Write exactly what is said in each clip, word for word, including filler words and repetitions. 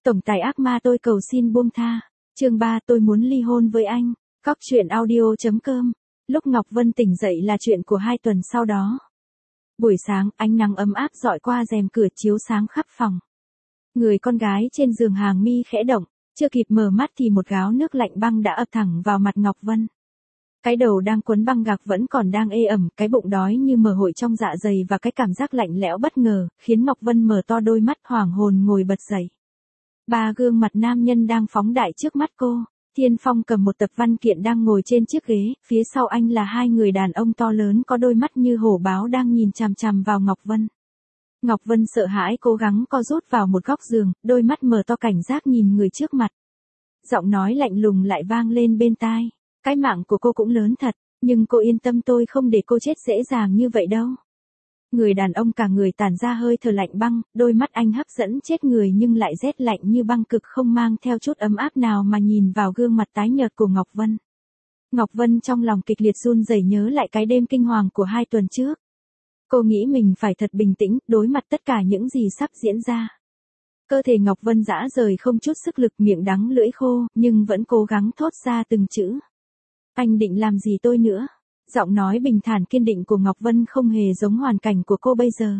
Tổng tài ác ma tôi cầu xin buông tha. Chương ba tôi muốn ly hôn với anh. Cóc truyện audio.com. Lúc Ngọc Vân tỉnh dậy là chuyện của hai tuần sau đó. Buổi sáng, ánh nắng ấm áp dọi qua rèm cửa chiếu sáng khắp phòng. Người con gái trên giường hàng mi khẽ động, chưa kịp mở mắt thì một gáo nước lạnh băng đã ập thẳng vào mặt Ngọc Vân. Cái đầu đang quấn băng gạc vẫn còn đang ê ẩm, cái bụng đói như mở hội trong dạ dày và cái cảm giác lạnh lẽo bất ngờ, khiến Ngọc Vân mở to đôi mắt hoảng hồn ngồi bật dậy. Ba gương mặt nam nhân đang phóng đại trước mắt cô. Thiên Phong cầm một tập văn kiện đang ngồi trên chiếc ghế, phía sau anh là hai người đàn ông to lớn có đôi mắt như hổ báo đang nhìn chằm chằm vào Ngọc Vân. Ngọc Vân sợ hãi cố gắng co rút vào một góc giường, đôi mắt mở to cảnh giác nhìn người trước mặt. Giọng nói lạnh lùng lại vang lên bên tai. Cái mạng của cô cũng lớn thật, nhưng cô yên tâm tôi không để cô chết dễ dàng như vậy đâu. Người đàn ông cả người tản ra hơi thở lạnh băng, đôi mắt anh hấp dẫn chết người nhưng lại rét lạnh như băng cực không mang theo chút ấm áp nào mà nhìn vào gương mặt tái nhợt của Ngọc Vân. Ngọc Vân trong lòng kịch liệt run rẩy nhớ lại cái đêm kinh hoàng của hai tuần trước. Cô nghĩ mình phải thật bình tĩnh, đối mặt tất cả những gì sắp diễn ra. Cơ thể Ngọc Vân rã rời không chút sức lực, miệng đắng lưỡi khô, nhưng vẫn cố gắng thốt ra từng chữ. Anh định làm gì tôi nữa? Giọng nói bình thản kiên định của Ngọc Vân không hề giống hoàn cảnh của cô bây giờ.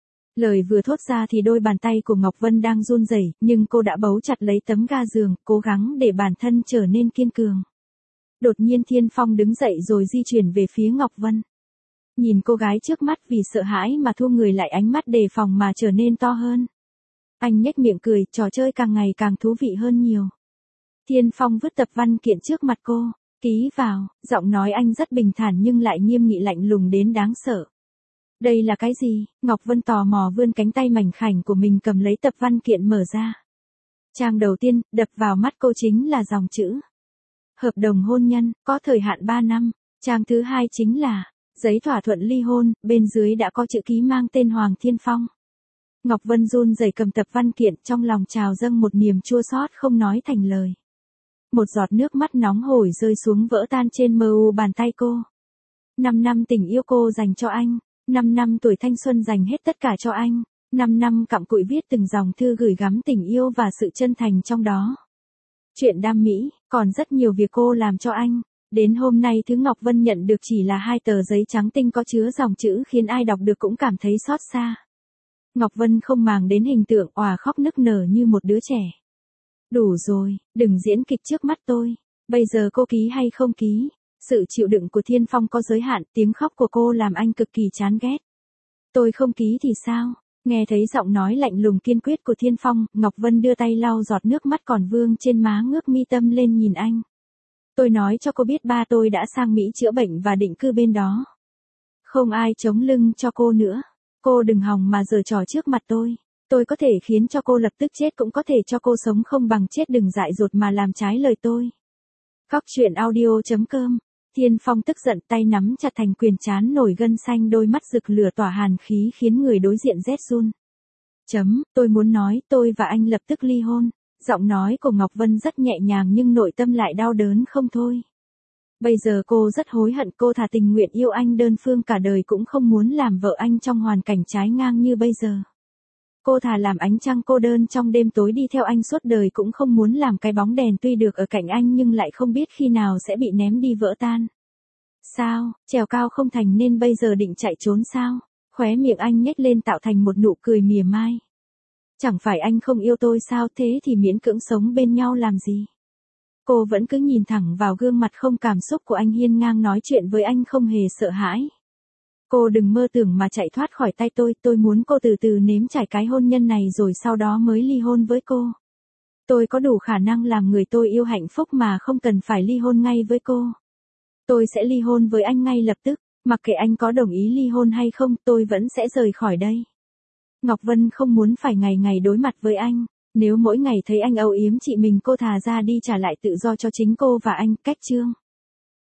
Lời vừa thốt ra thì đôi bàn tay của Ngọc Vân đang run rẩy, nhưng cô đã bấu chặt lấy tấm ga giường, cố gắng để bản thân trở nên kiên cường. Đột nhiên Thiên Phong đứng dậy rồi di chuyển về phía Ngọc Vân. Nhìn cô gái trước mắt vì sợ hãi mà thu người lại, ánh mắt đề phòng mà trở nên to hơn. Anh nhếch miệng cười, trò chơi càng ngày càng thú vị hơn nhiều. Thiên Phong vứt tập văn kiện trước mặt cô. Ký vào, giọng nói anh rất bình thản nhưng lại nghiêm nghị lạnh lùng đến đáng sợ. Đây là cái gì? Ngọc Vân tò mò vươn cánh tay mảnh khảnh của mình cầm lấy tập văn kiện mở ra. Trang đầu tiên, đập vào mắt cô chính là dòng chữ. Hợp đồng hôn nhân, có thời hạn ba năm. Trang thứ hai chính là, giấy thỏa thuận ly hôn, bên dưới đã có chữ ký mang tên Hoàng Thiên Phong. Ngọc Vân run rẩy cầm tập văn kiện, trong lòng trào dâng một niềm chua xót không nói thành lời. Một giọt nước mắt nóng hổi rơi xuống vỡ tan trên mờ u bàn tay cô. Năm năm tình yêu cô dành cho anh. Năm năm tuổi thanh xuân dành hết tất cả cho anh. Năm năm cặm cụi viết từng dòng thư gửi gắm tình yêu và sự chân thành trong đó. Chuyện đam mỹ, còn rất nhiều việc cô làm cho anh. Đến hôm nay thứ Ngọc Vân nhận được chỉ là hai tờ giấy trắng tinh có chứa dòng chữ khiến ai đọc được cũng cảm thấy xót xa. Ngọc Vân không màng đến hình tượng, òa khóc nức nở như một đứa trẻ. Đủ rồi, đừng diễn kịch trước mắt tôi. Bây giờ cô ký hay không ký? Sự chịu đựng của Thiên Phong có giới hạn, tiếng khóc của cô làm anh cực kỳ chán ghét. Tôi không ký thì sao? Nghe thấy giọng nói lạnh lùng kiên quyết của Thiên Phong, Ngọc Vân đưa tay lau giọt nước mắt còn vương trên má, ngước mi tâm lên nhìn anh. Tôi nói cho cô biết ba tôi đã sang Mỹ chữa bệnh và định cư bên đó. Không ai chống lưng cho cô nữa. Cô đừng hòng mà giở trò trước mặt tôi. Tôi có thể khiến cho cô lập tức chết, cũng có thể cho cô sống không bằng chết, đừng dại dột mà làm trái lời tôi. Cóc truyện audio.com. Thiên Phong tức giận, tay nắm chặt thành quyền, trán nổi gân xanh, đôi mắt rực lửa tỏa hàn khí khiến người đối diện rét run. Chấm, tôi muốn nói, tôi và anh lập tức ly hôn. Giọng nói của Ngọc Vân rất nhẹ nhàng nhưng nội tâm lại đau đớn không thôi. Bây giờ cô rất hối hận, cô thà tình nguyện yêu anh đơn phương cả đời cũng không muốn làm vợ anh trong hoàn cảnh trái ngang như bây giờ. Cô thà làm ánh trăng cô đơn trong đêm tối đi theo anh suốt đời cũng không muốn làm cái bóng đèn tuy được ở cạnh anh nhưng lại không biết khi nào sẽ bị ném đi vỡ tan. Sao, trèo cao không thành nên bây giờ định chạy trốn sao? Khóe miệng anh nhếch lên tạo thành một nụ cười mỉa mai. Chẳng phải anh không yêu tôi sao, thế thì miễn cưỡng sống bên nhau làm gì? Cô vẫn cứ nhìn thẳng vào gương mặt không cảm xúc của anh, hiên ngang nói chuyện với anh không hề sợ hãi. Cô đừng mơ tưởng mà chạy thoát khỏi tay tôi, tôi muốn cô từ từ nếm trải cái hôn nhân này rồi sau đó mới ly hôn với cô. Tôi có đủ khả năng làm người tôi yêu hạnh phúc mà không cần phải ly hôn ngay với cô. Tôi sẽ ly hôn với anh ngay lập tức, mặc kệ anh có đồng ý ly hôn hay không, tôi vẫn sẽ rời khỏi đây. Ngọc Vân không muốn phải ngày ngày đối mặt với anh, nếu mỗi ngày thấy anh âu yếm chị mình cô thà ra đi trả lại tự do cho chính cô và anh. Cách chương